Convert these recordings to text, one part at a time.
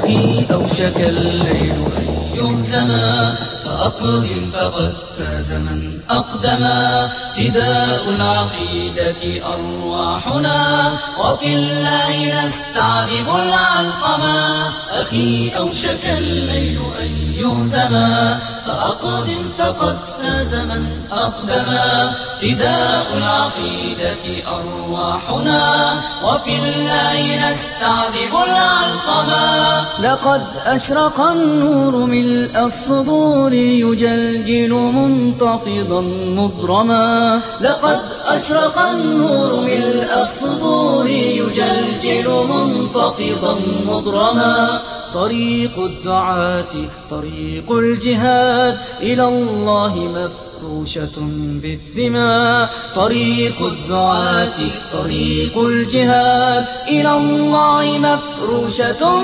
أخي أوشك الليل أن يهزما فأقدم فقد فاز من أقدما فداء العقيدة أرواحنا وفي الله نستعذب العلقما أخي أوشك الليل أن يهزما فأقدم فقد فاز من أقدما فداء العقيدة أرواحنا وفي الله نستعذب العلقما لقد أشرق النور ملء الصدور يجلجل منتفضا مضرما لقد أشرق النور ملء الصدور يجلجل منتفضا مضرما طريق الدعاة طريق الجهاد إلى الله مفروشة بالدماء طريق الدعاة طريق الجهاد إلى الله مفروشة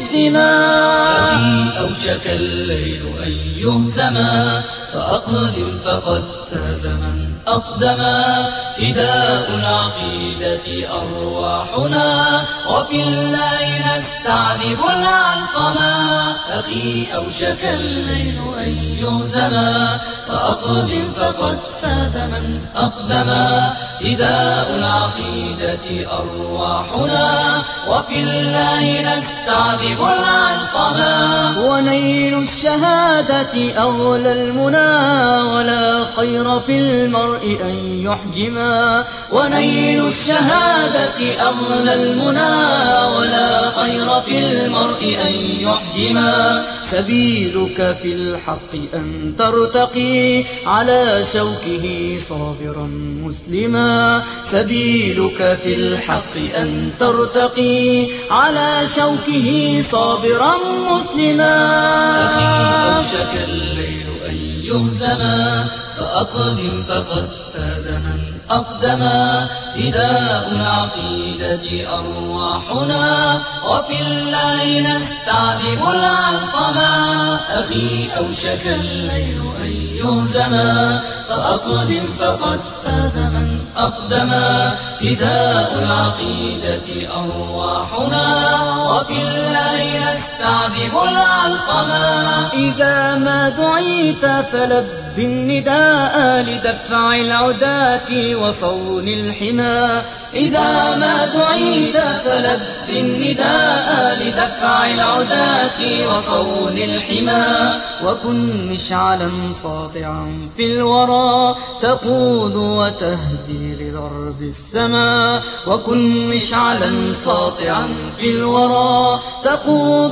بالدماء أخي أوشك الليل أن يهزما فأقدم فقد فاز من أقدما فداء العقيدة أرواحنا وفي الله نستعذب العلقما أخي أوشك الليل أن يهزما فأقدم فقد فاز من أقدما فداء العقيدة أرواحنا وفي الله نستعذب العلقما ونيل الشهادة أغلى المنى ولا خير في المرء أن يحجما ونيل الشهادة أغلى المنى ولا خير في المرء أن يحجما سبيلك في الحق أن ترتقي على شوكه صابرا مسلما سبيلك في الحق أن ترتقي على شوكه صابرا مسلما أخي أوشك الليل أن يهزما فأقدم فقد فاز من أقدما فداء العقيدة أرواحنا وفي الله نستعذب العلقما أخي أوشك الليل أن يهزما فأقدم فقد فاز من أقدما فداء العقيدة أرواحنا وفي الله نستعذب العلقما إذا ما دعيت فلب النداء لدفع العداة وصون الحمى إذا ما دعيت فلب النداء لدفع العداة وصون الحمى وكن مشعلا ساطعا في الورى تقود وتهدي لدرب السماء وكن مشعلا ساطعا في الورى تقود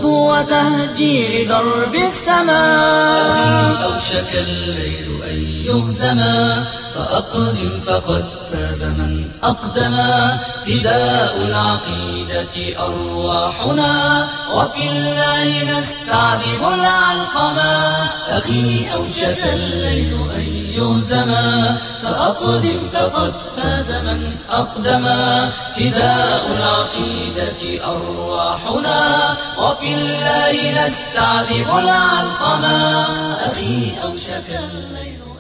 وتهدي لدرب السماء أخي أوشك الليل أن يهزما فأقدم فقد فاز من أقدما فداء العقيدة أرواحنا وفي الله نستعذب العلقما أخي أوشك الليل أن يهزما فأقدم فقد فاز من أقدما فداء العقيدة أرواحنا وفي الله نستعذب العلقما أخي أوشك الليل